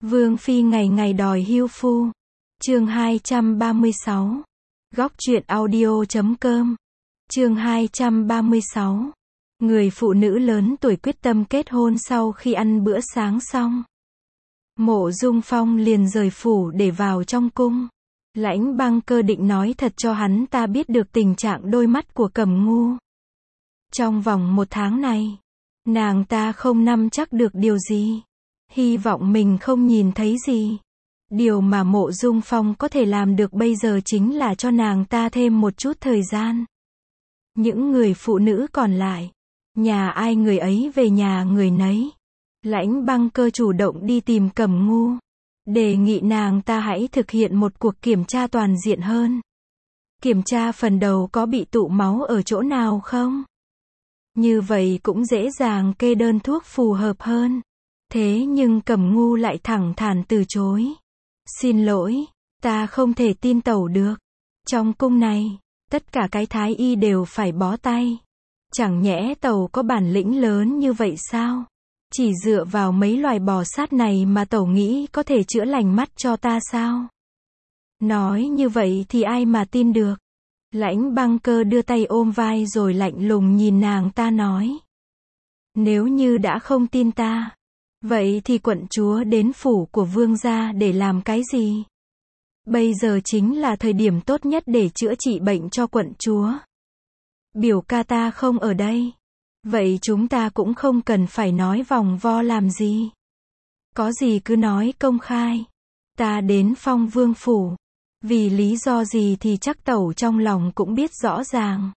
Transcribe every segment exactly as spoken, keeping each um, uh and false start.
Vương phi ngày ngày đòi hưu phu. Chương hai trăm ba mươi sáu. Góc truyện audio chấm com. Chương hai trăm ba mươi sáu. Người phụ nữ lớn tuổi quyết tâm kết hôn sau khi ăn bữa sáng xong. Mộ Dung Phong liền rời phủ để vào trong cung. Lãnh Băng Cơ định nói thật cho hắn ta biết được tình trạng đôi mắt của Cẩm Ngu. Trong vòng một tháng này, nàng ta không nắm chắc được điều gì. Hy vọng mình không nhìn thấy gì. Điều mà Mộ Dung Phong có thể làm được bây giờ chính là cho nàng ta thêm một chút thời gian. Những người phụ nữ còn lại, nhà ai người ấy về nhà người nấy. Lãnh Băng Cơ chủ động đi tìm Cẩm Ngu, đề nghị nàng ta hãy thực hiện một cuộc kiểm tra toàn diện hơn. Kiểm tra phần đầu có bị tụ máu ở chỗ nào không? Như vậy cũng dễ dàng kê đơn thuốc phù hợp hơn. Thế nhưng Cẩm Ngu lại thẳng thắn từ chối. Xin lỗi, ta không thể tin tẩu được. Trong cung này, tất cả cái thái y đều phải bó tay. Chẳng nhẽ tẩu có bản lĩnh lớn như vậy sao? Chỉ dựa vào mấy loài bò sát này mà tẩu nghĩ có thể chữa lành mắt cho ta sao? Nói như vậy thì ai mà tin được? Lãnh Băng Cơ đưa tay ôm vai rồi lạnh lùng nhìn nàng ta nói. Nếu như đã không tin ta, vậy thì quận chúa đến phủ của vương gia để làm cái gì? Bây giờ chính là thời điểm tốt nhất để chữa trị bệnh cho quận chúa. Biểu ca ta không ở đây. Vậy chúng ta cũng không cần phải nói vòng vo làm gì. Có gì cứ nói công khai. Ta đến Phong Vương phủ. Vì lý do gì thì chắc tẩu trong lòng cũng biết rõ ràng.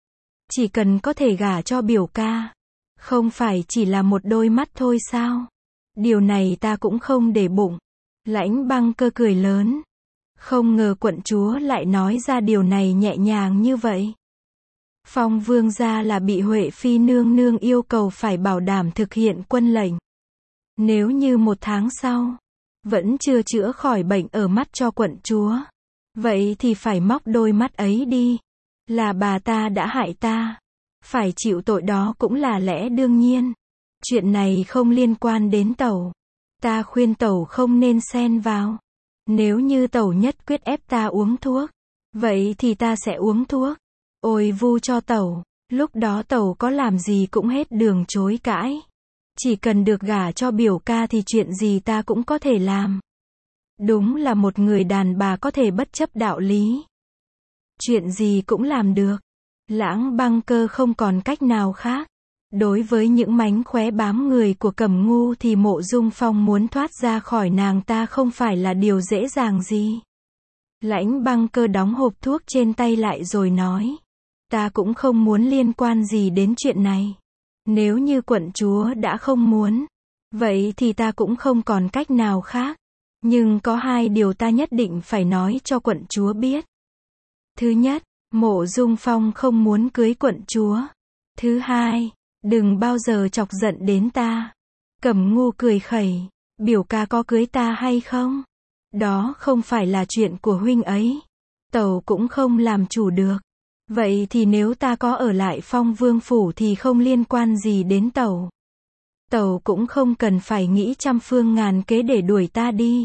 Chỉ cần có thể gả cho biểu ca. Không phải chỉ là một đôi mắt thôi sao? Điều này ta cũng không để bụng. Lãnh Băng Cơ cười lớn. Không ngờ quận chúa lại nói ra điều này nhẹ nhàng như vậy. Phong Vương gia là bị Huệ Phi nương nương yêu cầu phải bảo đảm thực hiện quân lệnh. Nếu như một tháng sau, vẫn chưa chữa khỏi bệnh ở mắt cho quận chúa, vậy thì phải móc đôi mắt ấy đi. Là bà ta đã hại ta. Phải chịu tội đó cũng là lẽ đương nhiên. Chuyện này không liên quan đến tẩu. Ta khuyên tẩu không nên xen vào. Nếu như tẩu nhất quyết ép ta uống thuốc, vậy thì ta sẽ uống thuốc. Ôi vu cho tẩu, lúc đó tẩu có làm gì cũng hết đường chối cãi. Chỉ cần được gả cho biểu ca thì chuyện gì ta cũng có thể làm. Đúng là một người đàn bà có thể bất chấp đạo lý. Chuyện gì cũng làm được. Lãnh Băng Cơ không còn cách nào khác. Đối với những mánh khóe bám người của Cẩm Ngu thì Mộ Dung Phong muốn thoát ra khỏi nàng ta không phải là điều dễ dàng gì. Lãnh Băng Cơ đóng hộp thuốc trên tay lại rồi nói. Ta cũng không muốn liên quan gì đến chuyện này. Nếu như quận chúa đã không muốn, vậy thì ta cũng không còn cách nào khác. Nhưng có hai điều ta nhất định phải nói cho quận chúa biết. Thứ nhất, Mộ Dung Phong không muốn cưới quận chúa. Thứ hai, đừng bao giờ chọc giận đến ta. Cẩm Ngu cười khẩy. Biểu ca có cưới ta hay không? Đó không phải là chuyện của huynh ấy. Tẩu cũng không làm chủ được. Vậy thì nếu ta có ở lại Phong Vương phủ thì không liên quan gì đến tẩu. Tẩu cũng không cần phải nghĩ trăm phương ngàn kế để đuổi ta đi.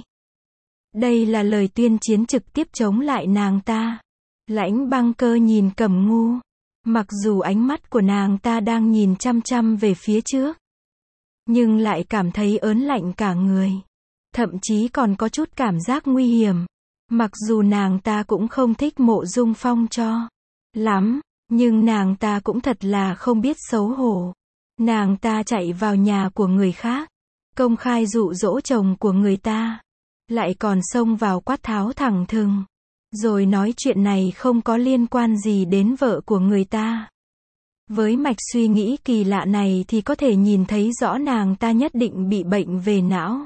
Đây là lời tuyên chiến trực tiếp chống lại nàng ta. Lãnh Băng Cơ nhìn Cẩm Ngu. Mặc dù ánh mắt của nàng ta đang nhìn chăm chăm về phía trước, nhưng lại cảm thấy ớn lạnh cả người. Thậm chí còn có chút cảm giác nguy hiểm. Mặc dù nàng ta cũng không thích Mộ Dung Phong cho lắm, nhưng nàng ta cũng thật là không biết xấu hổ. Nàng ta chạy vào nhà của người khác, công khai dụ dỗ chồng của người ta, lại còn xông vào quát tháo thẳng thừng, rồi nói chuyện này không có liên quan gì đến vợ của người ta. Với mạch suy nghĩ kỳ lạ này thì có thể nhìn thấy rõ nàng ta nhất định bị bệnh về não.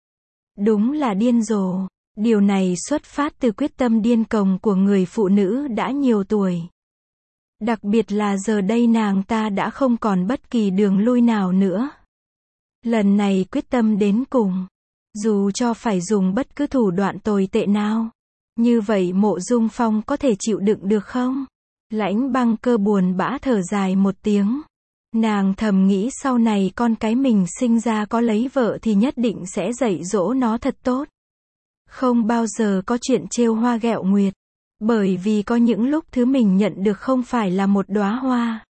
Đúng là điên rồ. Điều này xuất phát từ quyết tâm điên cuồng của người phụ nữ đã nhiều tuổi. Đặc biệt là giờ đây nàng ta đã không còn bất kỳ đường lui nào nữa. Lần này quyết tâm đến cùng. Dù cho phải dùng bất cứ thủ đoạn tồi tệ nào. Như vậy Mộ Dung Phong có thể chịu đựng được không? Lãnh Băng Cơ buồn bã thở dài một tiếng. Nàng thầm nghĩ sau này con cái mình sinh ra có lấy vợ thì nhất định sẽ dạy dỗ nó thật tốt. Không bao giờ có chuyện trêu hoa ghẹo nguyệt. Bởi vì có những lúc thứ mình nhận được không phải là một đóa hoa,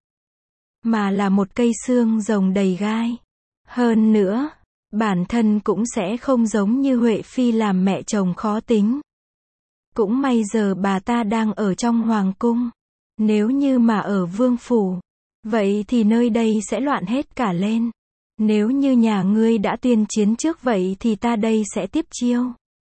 mà là một cây xương rồng đầy gai. Hơn nữa, bản thân cũng sẽ không giống như Huệ Phi làm mẹ chồng khó tính. Cũng may giờ bà ta đang ở trong hoàng cung. Nếu như mà ở vương phủ, vậy thì nơi đây sẽ loạn hết cả lên. Nếu như nhà ngươi đã tuyên chiến trước vậy thì ta đây sẽ tiếp chiêu.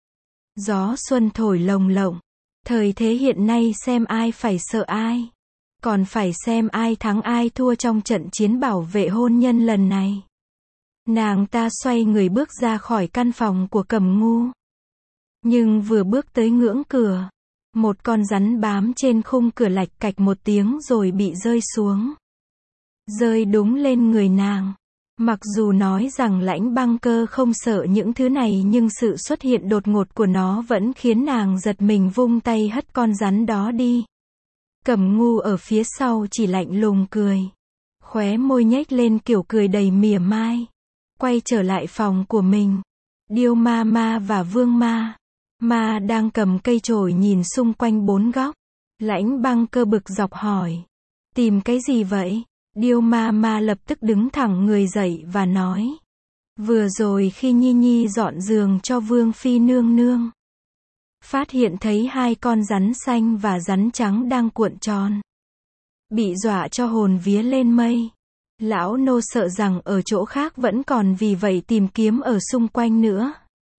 Gió xuân thổi lồng lộng. Thời thế hiện nay xem ai phải sợ ai. Còn phải xem ai thắng ai thua trong trận chiến bảo vệ hôn nhân lần này. Nàng ta xoay người bước ra khỏi căn phòng của Cẩm Ngu. Nhưng vừa bước tới ngưỡng cửa, một con rắn bám trên khung cửa lạch cạch một tiếng rồi bị rơi xuống. Rơi đúng lên người nàng. Mặc dù nói rằng Lãnh Băng Cơ không sợ những thứ này nhưng sự xuất hiện đột ngột của nó vẫn khiến nàng giật mình, vung tay hất con rắn đó đi. Cẩm Ngu ở phía sau chỉ lạnh lùng cười. Khóe môi nhếch lên kiểu cười đầy mỉa mai. Quay trở lại phòng của mình. Điêu Ma Ma và Vương Ma Ma đang cầm cây chổi nhìn xung quanh bốn góc. Lãnh Băng Cơ bực dọc hỏi. Tìm cái gì vậy? Điêu Ma Ma lập tức đứng thẳng người dậy và nói. Vừa rồi khi Nhi Nhi dọn giường cho Vương Phi nương nương, phát hiện thấy hai con rắn xanh và rắn trắng đang cuộn tròn. Bị dọa cho hồn vía lên mây. Lão nô sợ rằng ở chỗ khác vẫn còn, vì vậy tìm kiếm ở xung quanh nữa.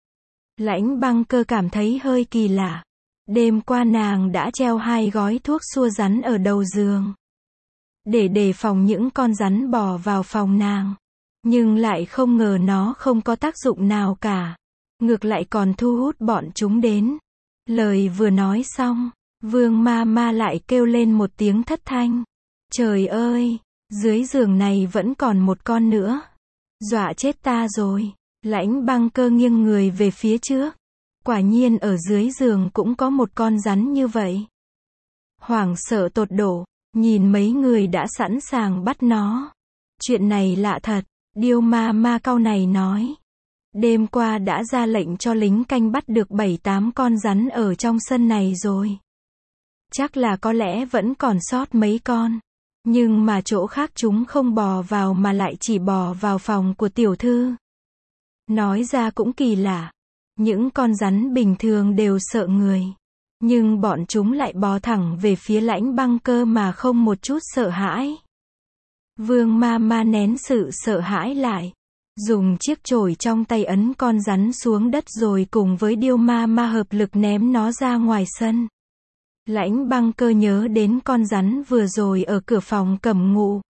Lãnh Băng Cơ cảm thấy hơi kỳ lạ. Đêm qua nàng đã treo hai gói thuốc xua rắn ở đầu giường, để đề phòng những con rắn bò vào phòng nàng. Nhưng lại không ngờ nó không có tác dụng nào cả. Ngược lại còn thu hút bọn chúng đến. Lời vừa nói xong, Vương Ma Ma lại kêu lên một tiếng thất thanh. Trời ơi, dưới giường này vẫn còn một con nữa. Dọa chết ta rồi. Lãnh Băng Cơ nghiêng người về phía trước. Quả nhiên ở dưới giường cũng có một con rắn như vậy. Hoảng sợ tột độ, nhìn mấy người đã sẵn sàng bắt nó. Chuyện này lạ thật. Điêu Ma Ma cau này nói. Đêm qua đã ra lệnh cho lính canh bắt được bảy tám con rắn ở trong sân này rồi. Chắc là có lẽ vẫn còn sót mấy con. Nhưng mà chỗ khác chúng không bò vào mà lại chỉ bò vào phòng của tiểu thư. Nói ra cũng kỳ lạ. Những con rắn bình thường đều sợ người. Nhưng bọn chúng lại bò thẳng về phía Lãnh Băng Cơ mà không một chút sợ hãi. Vương Ma Ma nén sự sợ hãi lại. Dùng chiếc chổi trong tay ấn con rắn xuống đất rồi cùng với Điêu Ma Ma hợp lực ném nó ra ngoài sân. Lãnh Băng Cơ nhớ đến con rắn vừa rồi ở cửa phòng Cẩm Ngu.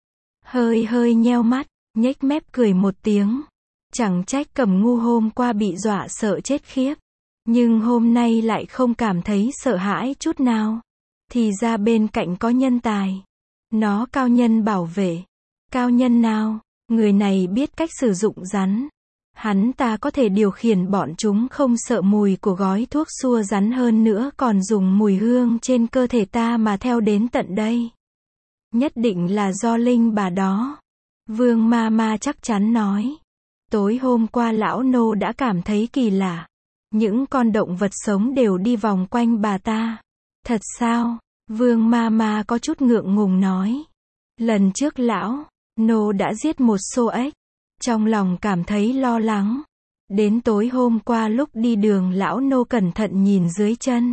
Hơi hơi nheo mắt, nhếch mép cười một tiếng. Chẳng trách Cẩm Ngu hôm qua bị dọa sợ chết khiếp. Nhưng hôm nay lại không cảm thấy sợ hãi chút nào. Thì ra bên cạnh có nhân tài. Nó cao nhân bảo vệ. Cao nhân nào? Người này biết cách sử dụng rắn. Hắn ta có thể điều khiển bọn chúng không sợ mùi của gói thuốc xua rắn, hơn nữa còn dùng mùi hương trên cơ thể ta mà theo đến tận đây. Nhất định là do linh bà đó. Vương Ma Ma chắc chắn nói. Tối hôm qua lão nô đã cảm thấy kỳ lạ. Những con động vật sống đều đi vòng quanh bà ta. Thật sao? Vương Ma Ma có chút ngượng ngùng nói. Lần trước lão nô đã giết một xô ếch. Trong lòng cảm thấy lo lắng. Đến tối hôm qua lúc đi đường lão nô cẩn thận nhìn dưới chân.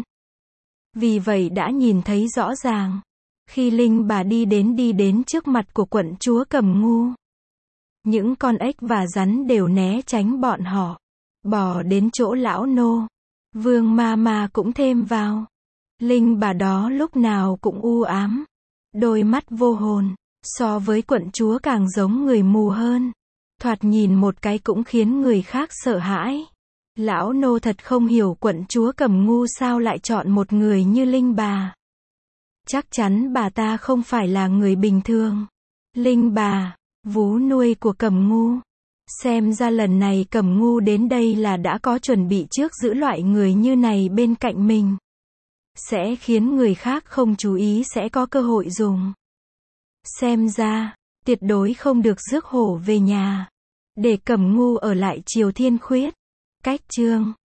Vì vậy đã nhìn thấy rõ ràng. Khi linh bà đi đến đi đến trước mặt của quận chúa Cẩm Ngu. Những con ếch và rắn đều né tránh bọn họ. Bò đến chỗ lão nô. Vương Ma Ma cũng thêm vào. Linh bà đó lúc nào cũng u ám. Đôi mắt vô hồn. So với quận chúa càng giống người mù hơn. Thoạt nhìn một cái cũng khiến người khác sợ hãi. Lão nô thật không hiểu quận chúa Cẩm Ngu sao lại chọn một người như linh bà. Chắc chắn bà ta không phải là người bình thường. Linh bà, vú nuôi của Cẩm Ngu. Xem ra lần này Cẩm Ngu đến đây là đã có chuẩn bị trước, giữ loại người như này bên cạnh mình. Sẽ khiến người khác không chú ý sẽ có cơ hội dùng. Xem ra, Tuyệt đối không được rước hổ về nhà. Để Cẩm Ngu ở lại Triều Thiên Khuyết. Cách chương